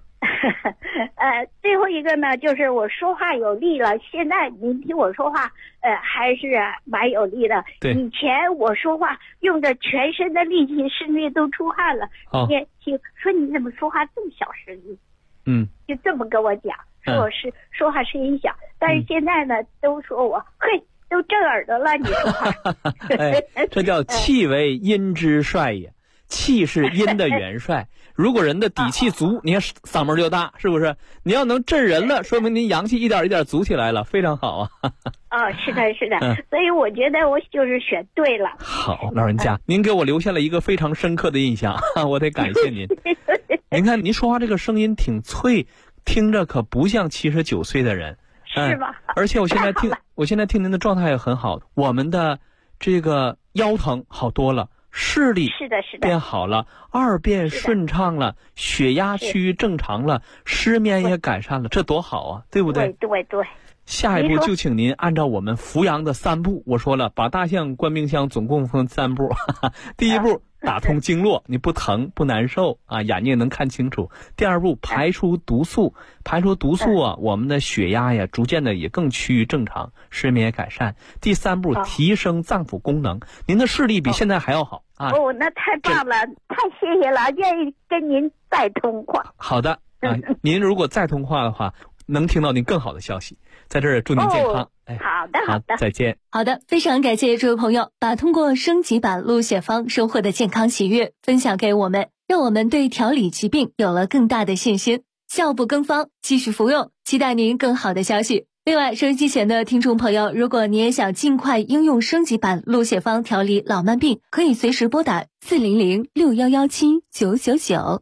最后一个呢，就是我说话有力了。现在您听我说话，还是蛮有力的。以前我说话用着全身的力气，甚至都出汗了。说你怎么说话这么小声音？就这么跟我讲，说我是说话声音小。但是现在呢，都说我都震耳朵了，你说话。 这叫气为阴之帅也。气是阴的元帅，如果人的底气足，你看嗓门就大，是不是？你要能震人了，说明您阳气一点一点足起来了，非常好啊。 是的，所以我觉得我就是选对了。 好，老人家，您给我留下了一个非常深刻的印象，我得感谢您。您看您说话这个声音挺脆，听着可不像79岁的人， 是吧？ 而且我现在听您的状态也很好，我们的这个腰疼好多了。视力是的变好了，2便顺畅了，血压趋于正常了，失眠也改善了，这多好啊，对不对？ 对。 下一步就请您按照我们扶阳的3步，我说了，把大象关冰箱总共分3步。第1步打通经络，你不疼不难受啊，眼睛能看清楚。第2步排出毒素，我们的血压呀逐渐的也更趋于正常，失眠也改善。第3步提升脏腑功能，您的视力比现在还要好啊。 那太棒了，太谢谢了，愿意跟您再通话。 好的您如果再通话的话，能听到您更好的消息。在这儿祝您健康。 好的， 再见。 好的，非常感谢这位朋友把通过升级版鹿血方收获的健康喜悦分享给我们，让我们对调理疾病有了更大的信心。效不更方，继续服用，期待您更好的消息。另外，收音机前的听众朋友，如果你也想尽快应用升级版鹿血方调理老慢病，可以随时拨打400-6117-999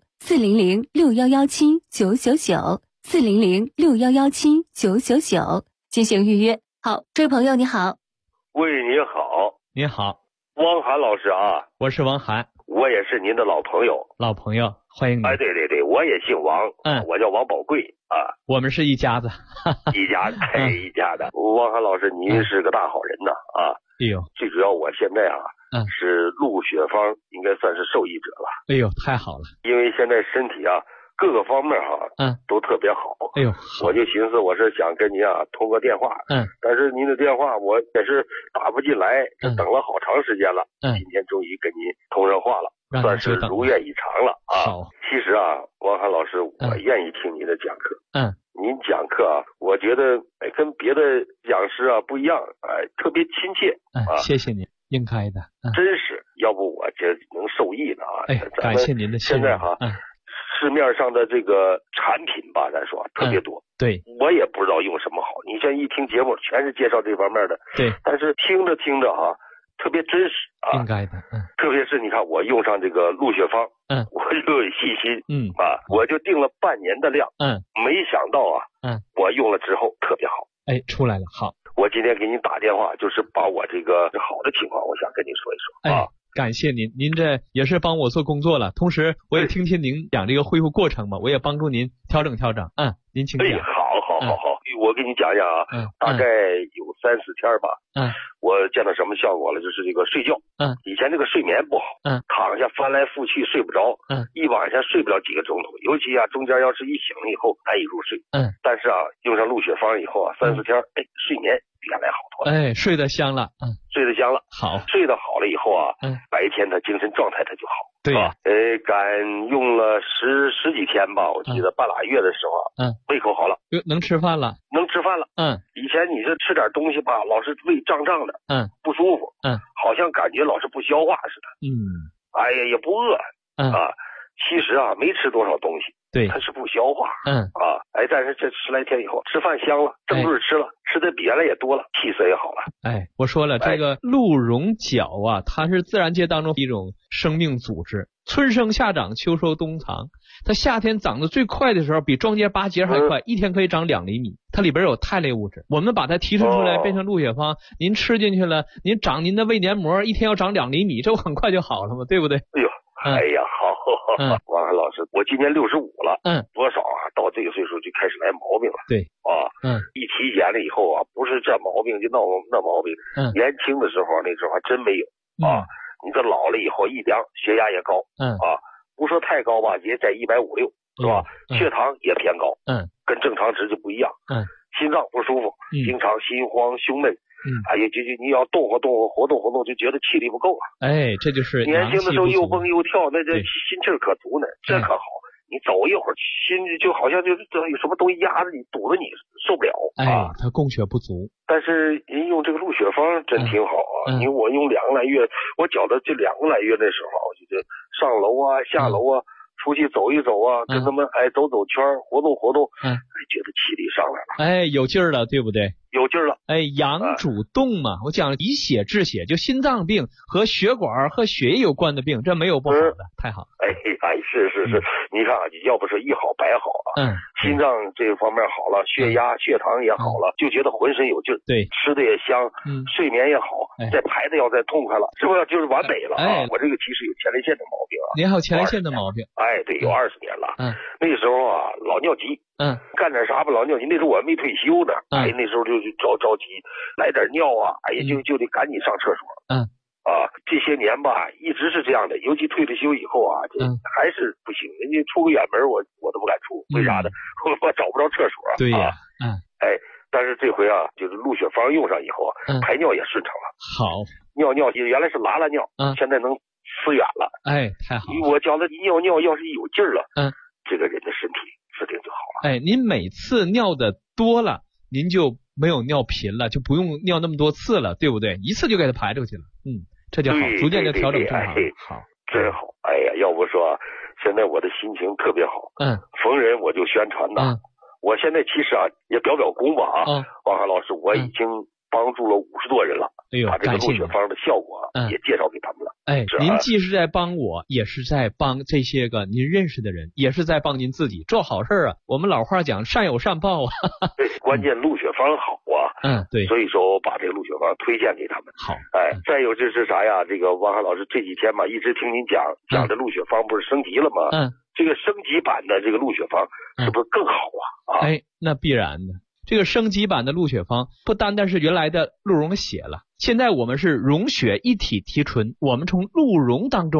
400-6117-999 400-6117-999进行预约。好，这位朋友你好。 喂，你好。 你好， 汪涵老师啊。 我是王涵。 我也是您的老朋友。 欢迎你。 对，我也姓王。我叫王宝贵啊。 我们是一家子。 一家的。汪涵老师，您是个大好人呐啊。最主要我现在是鹿血方应该算是受益者了。 太好了。 因为现在身体各个方面都特别好。 哎呦， 我就寻思我是想跟您通个电话，但是您的电话我也是打不进来，等了好长时间了，今天终于跟您通上话了，算是如愿以偿了啊。 好， 其实王涵老师，我愿意听您的讲课。您讲课我觉得跟别的讲师不一样，特别亲切。 谢谢您，应该的。 真是，要不我这能受益呢感谢您的信任。 现在市面上的这个产品吧，咱说特别多。 对， 我也不知道用什么好。你现在一听节目，全是介绍这方面的。 对， 但是听着听着特别真实应该的。 特别是你看我用上这个鹿血芳，我就有信心。我就定了半年的量。没想到我用了之后特别好。 出来了。好， 我今天给您打电话，就是把我这个好的情况，我想跟您说一说。 感谢您，您这也是帮我做工作了，同时我也听听您讲这个恢复过程嘛，我也帮助您调整调整。您请讲。 好，我给你讲讲大概有3-4天吧。我见到什么效果了？就是这个睡觉。以前这个睡眠不好。躺下翻来覆去睡不着。一晚上睡不了几个钟头，尤其中间要是一醒了以后难以入睡。但是用上鹿血芳以后3-4天，睡眠原来好多了。 睡得香了。 睡得香了。 好， 睡得好了以后白天他精神状态他就好。 对呀。 敢用了十几天吧，我记得半拉月的时候胃口好了， 能吃饭了。 能吃饭了。以前你这吃点东西吧，老是胃胀胀的，不舒服，好像感觉老是不消化似的。也不饿其实没吃多少东西， 对， 它是不消化。但是这10来天以后，吃饭香了，正对吃了，吃的比原来也多了，气色也好了。 我说了，这个鹿茸角它是自然界当中一种生命组织，春生夏长，秋收冬藏。它夏天长得最快的时候，比庄稼拔节还快，一天可以长2厘米。它里边有肽类物质，我们把它提纯出来变成鹿血芳，您吃进去了，您长您的胃黏膜，一天要长2厘米，这不很快就好了吗？对不对？ 好，王涵老师，我今年65了，多少到这个岁数就开始来毛病了。 对一体检了以后不是这毛病就那毛病。年轻的时候那时候还真没有你这老了以后一量血压也高不说太高吧，也在150-160是吧？血糖也偏高，跟正常值就不一样。心脏不舒服，经常心慌胸闷。就你要动活动就觉得气力不够这就是年轻的时候又蹦又跳，那这心气儿可足呢，这可好。你走一会儿，心就好像就有什么东西压着你，堵着你，受不了它供血不足。 但是人用这个鹿血芳真挺好因为我用2个来月，我觉得这2个来月那时候我就上楼下楼出去走一走跟他们走走圈活动活动，觉得气力上来了， 有劲儿了，对不对？ 有劲儿了。 阳主动嘛，我讲以血治血，就心脏病和血管和血液有关的病，这没有不好的，太好。 是，你看要不是一好百好心脏这方面好了，血压血糖也好了，就觉得浑身有劲儿。 对， 吃的也香，睡眠也好，再排的要再痛快了，是不是就是完美了我这个其实有前列腺的毛病您还有前列腺的毛病？ 对，有20年了。那时候老尿急，干点啥吧老尿急。那时候我还没退休呢，那时候就着急，来点尿就得赶紧上厕所。这些年吧，一直是这样的，尤其退了休以后这还是不行。人家出个远门，我都不敢出，为啥呢？我找不着厕所。 对呀， 但是这回就是鹿血芳用上以后排尿也顺畅了。 好， 尿原来是拉尿，现在能呲远了。 太好。 我觉得一尿要是有劲儿了，这个人的身体指定就好了。 您每次尿的多了，您就没有尿频了，就不用尿那么多次了，对不对？一次就给它排出去了。这就好，逐渐就调整正常。好， 真好。要不说现在我的心情特别好。逢人我就宣传我现在其实也表功吧王涵老师，我已经帮助了50多人了，把这个鹿血芳的效果也介绍给他们了。 您既是在帮我，也是在帮这些个您认识的人，也是在帮您自己做好事我们老话讲，善有善报对，关键鹿血芳好对， 所以说我把这个鹿血芳推荐给他们。 好， 再有就是啥呀？这个王涵老师这几天吧，一直听您讲这鹿血芳不是升级了吗？这个升级版的这个鹿血芳是不是更好那必然的。这个升级版的鹿血芳不单单是原来的鹿茸血了，现在我们是茸血一体提纯，我们从鹿茸当中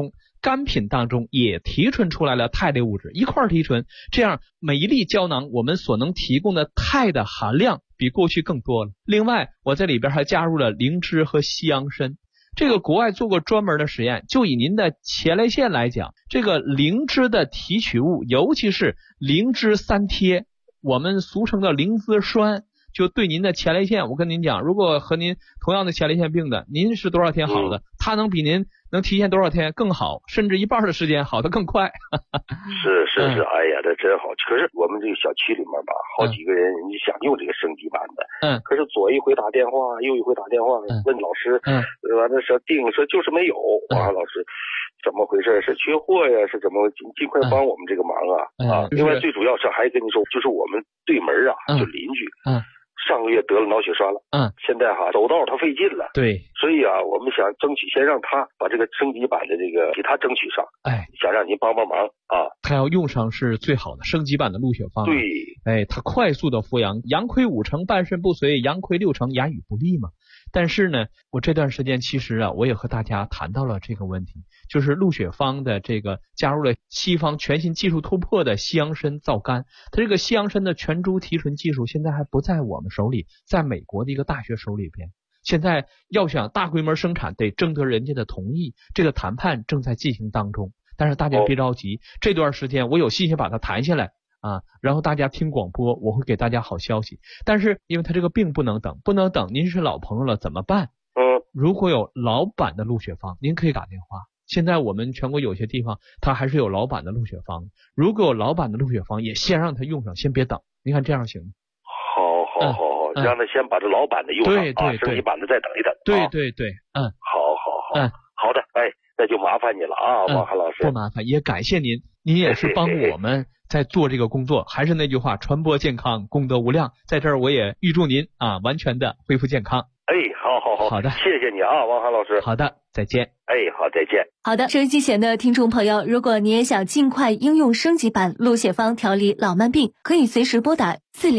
干品当中也提纯出来了肽类物质，一块提纯，这样每一粒胶囊我们所能提供的肽的含量比过去更多了。另外我在里边还加入了灵芝和西洋参，这个国外做过专门的实验，就以您的前列腺来讲，这个灵芝的提取物，尤其是灵芝三萜，我们俗称的灵芝酸，就对您的前列腺，我跟您讲，如果和您同样的前列腺病的，您是多少天好的，它能比您能提前多少天更好，甚至一半的时间好得更快。 是，哎呀，这真好。可是我们这个小区里面吧，好几个人你想用这个升级版的，可是左一回打电话，右一回打电话，问老师，完了说定说就是没有，老师怎么回事？是缺货呀？是怎么？尽快帮我们这个忙啊！另外最主要是还跟你说，就是我们对门就邻居，上个月得了脑血栓了，现在走道他费劲了， 对， 所以我们想争取先让他把这个升级版的这个给他争取上，想让您帮忙啊。 他要用上是最好的升级版的鹿血芳， 对， 他快速的扶阳，阳亏5成，半身不遂，阳亏6成，言语不利嘛。但是呢，我这段时间其实我也和大家谈到了这个问题，就是鹿血芳的这个加入了西方全新技术突破的西洋参皂苷，它这个西洋参的全株提纯技术现在还不在我们手里，在美国的一个大学手里边。现在要想大规模生产，得征得人家的同意，这个谈判正在进行当中。但是大家别着急，这段时间我有信心把它谈下来然后大家听广播，我会给大家好消息。但是因为他这个病不能等，您是老朋友了怎么办？如果有老版的鹿血芳，您可以打电话。现在我们全国有些地方它还是有老版的鹿血芳，如果有老版的鹿血芳，也先让它用上，先别等。您看这样行吗？ 好，让他先把这老版的用上，对，升级版的再等一等。 对， 好的，那就麻烦你了王涵老师。 不麻烦，也感谢您也是帮我们在做这个工作。还是那句话，传播健康，功德无量。在这儿我也预祝您完全的恢复健康。 好的，谢谢你王涵老师。 好的，再见。 好，再见。 好的，收音机前的听众朋友，如果你也想尽快应用升级版鹿血芳调理老慢病，可以随时拨打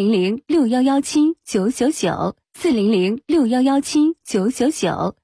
400-6117-999 400-6117-999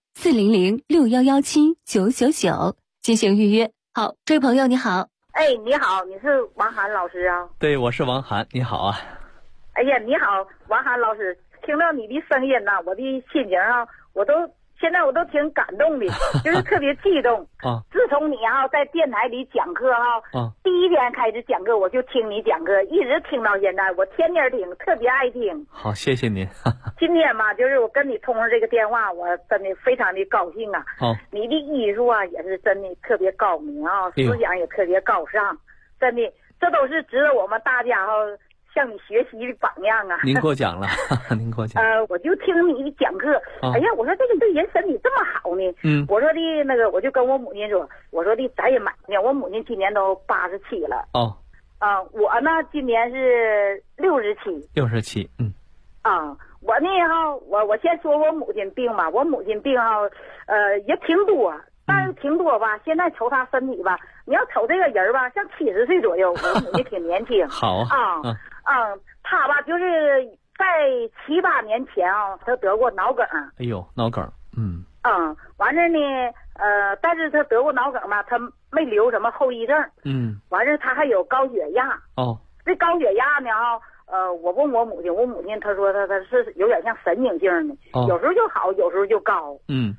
400-6117-999进行预约。好，这位朋友你好。 你好，你是王涵老师啊？ 对，我是王涵，你好啊。 哎呀，你好，王涵老师，听到你的声音我的心情现在我都挺感动的，就是特别激动。自从你在电台里讲课第一天开始讲课，我就听你讲课，一直听到现在，我天天听，特别爱听。 好，谢谢您。 今天嘛，就是我跟你通上这个电话，我真的非常的高兴啊。你的艺术也是真的特别高明思想也特别高尚，真的，这都是值得我们大家向你学习的榜样啊！ 您过奖了，您过奖。 我就听你讲课，哎呀，我说这个对人身体这么好呢。我说的那个，我就跟我母亲说，我说的咱也买呢。我母亲今年都87了。我呢今年是67。 67， 我呢我先说我母亲病吧，我母亲病也挺多。但是挺多吧，现在瞅他身体吧，你要瞅这个人吧，像70岁左右，我母亲挺年轻。 好他吧就是在7、8年前他得过脑梗。 哎呦，脑梗， 完事呢，但是他得过脑梗嘛，他没留什么后遗症。完事他还有高血压。这高血压呢我问我母亲，她说她是有点像神经性的，有时候就好，有时候就高。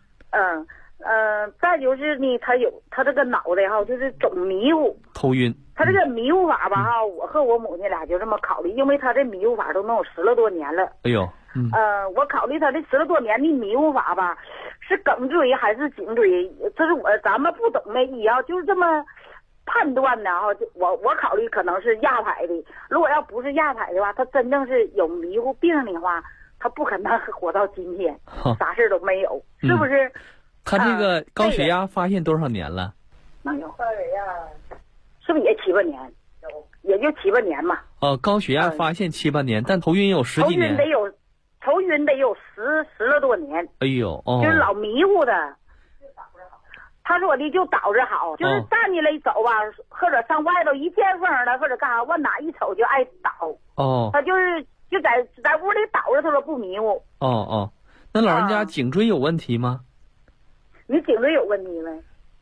再就是呢，他这个脑袋就是总迷糊头晕。 他这个迷糊法吧我和我母亲俩就这么考虑，因为他这迷糊法都能有10来多年了。 哎呦， 我考虑他这10来多年的迷糊法吧，是颈椎还是颈椎？这是咱们不懂的医就是这么判断的我考虑可能是压排的。如果要不是压排的话，他真正是有迷糊病的话，他不可能活到今天，啥事都没有，是不是？ 他这个高血压发现多少年了？ 能有高血压，是不是也7、8年？也就7、8年嘛。 高血压发现7、8年，但头晕有10几年。 头晕得有10来多年。 哎呦， 就是老迷糊的。他说的就倒着好，就是站起来走吧，或者上外头一见风了，或者干啥，往哪一瞅就爱倒。他就在屋里倒着，他说不迷糊。 那老人家颈椎有问题吗？ 你颈椎有问题没？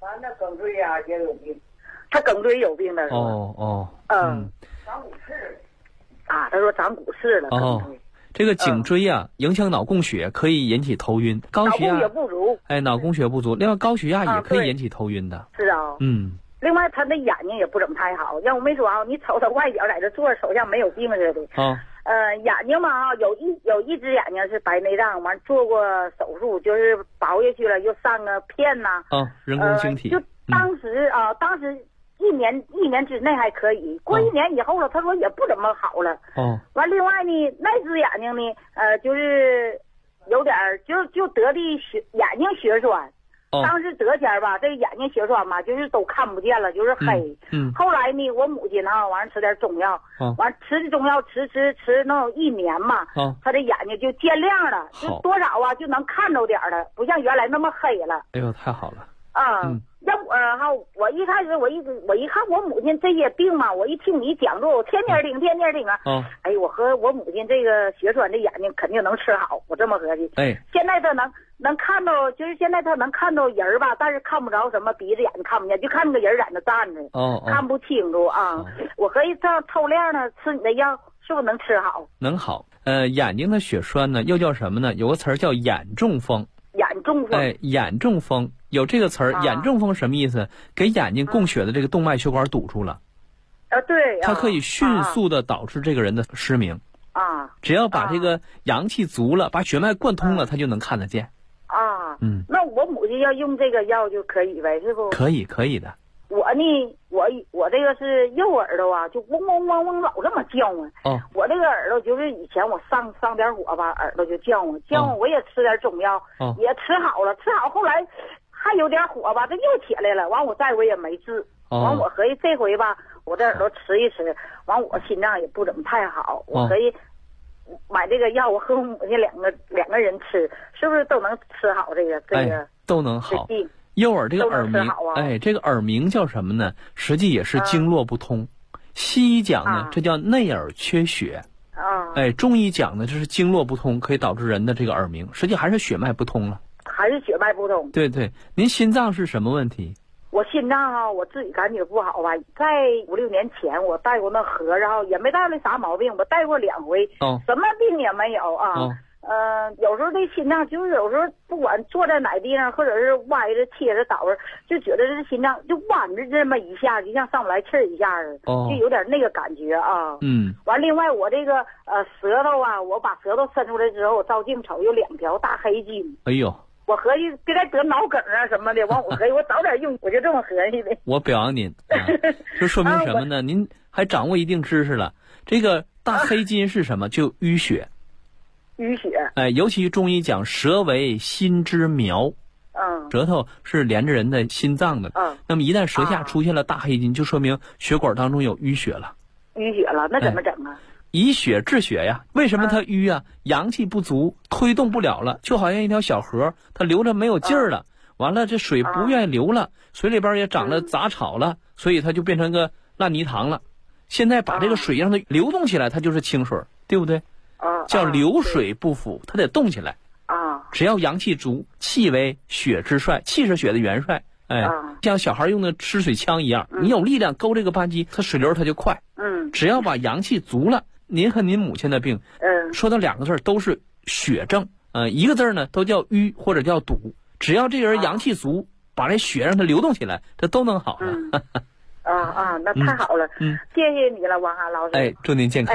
完了颈椎呀也有病，他颈椎有病的是吧？长骨刺啊，他说长骨刺了。 这个颈椎啊，影响脑供血，可以引起头晕。高血压脑供血不足。 脑供血不足，另外高血压也可以引起头晕的。 是啊。另外他的眼睛也不怎么太好，要我没说啊，你瞅他外表在这坐着，瞅像没有病似的。眼睛嘛有一只眼睛是白内障，完做过手术，就是拔下去了，又上个片呐。 人工晶体。 就当时一年之内还可以，过1年以后了，他说也不怎么好了。完另外呢，那只眼睛呢，就是有点就得的眼睛血栓。当时得前吧，这个眼睛血栓吧，就是都看不见了，就是黑。后来呢，我母亲呢，完吃点中药，完吃的中药吃能有1年嘛，他的眼睛就见亮了，就多少啊就能看着点了，不像原来那么黑了。 哎呦，太好了。 要我一开始我一看我母亲这些病嘛，我一听你讲座，我天天听啊。哎，我和我母亲这个血栓的眼睛肯定能吃好，我这么合计。现在他能看到，就是现在他能看到人吧，但是看不着什么鼻子眼睛看不见，就看那个人在那站着，看不清楚啊。我合计这样透亮呢，吃你的药是不是能吃好？ 能好。眼睛的血栓呢，又叫什么呢？有个词儿叫眼中风。眼中风有这个词儿。眼中风什么意思？给眼睛供血的这个动脉血管堵住了。 对。 它可以迅速的导致这个人的失明。只要把这个阳气足了，把血脉贯通了，他就能看得见。 那我母亲要用这个药就可以呗，是不？ 可以的。 我呢，我这个是右耳朵啊，就嗡嗡嗡嗡老这么叫唤。我这个耳朵就是以前我上点火吧，耳朵就叫唤，我也吃点中药，也吃好了，后来还有点火吧，这又起来了，完我再回也没治，完我合计这回吧，我这耳朵吃一吃，完我心脏也不怎么太好，我合计买这个药，我和我母亲两个人吃，是不是都能吃好这个都能好。右耳这个耳鸣，这个耳鸣叫什么呢？实际也是经络不通。西医讲呢，这叫内耳缺血。中医讲呢，这是经络不通，可以导致人的这个耳鸣，实际还是血脉不通了。 还是血脉不通。 对，您心脏是什么问题？ 我心脏啊，我自己感觉不好吧。在5、6年前，我带过那盒，然后也没带那啥毛病，我带过2回，什么病也没有啊。有时候这心脏就是有时候不管坐在哪地上，或者是歪着、切着、倒着，就觉得这心脏就弯着这么一下，就像上不来气儿一下似的，就有点那个感觉啊。完，另外我这个舌头啊，我把舌头伸出来之后，我照镜瞅有2条大黑筋。 哎呦！ 我合计别再得脑梗啊什么的，完我合计我早点用，我就这么合计的。 我表扬您，这说明什么呢？您还掌握一定知识了。这个大黑筋是什么？就淤血。 淤血。 尤其中医讲舌为心之苗。舌头是连着人的心脏的。那么一旦舌下出现了大黑筋，就说明血管当中有淤血了。 淤血了，那怎么整啊？ 以血治血呀。为什么它淤啊？阳气不足，推动不了了，就好像一条小河，它流着没有劲儿了，完了这水不愿意流了，水里边也长了杂草了，所以它就变成个烂泥塘了。现在把这个水让它流动起来，它就是清水，对不对？叫流水不腐，它得动起来。只要阳气足，气为血之帅，气是血的元帅。像小孩用的吃水枪一样，你有力量勾这个扳机，它水流它就快。只要把阳气足了，您和您母亲的病，说到2个字都是血症，一个字呢都叫瘀或者叫堵。只要这人阳气足，把这血让它流动起来，这都能好了。 那太好了。谢谢你了，王涵老师。 祝您健康。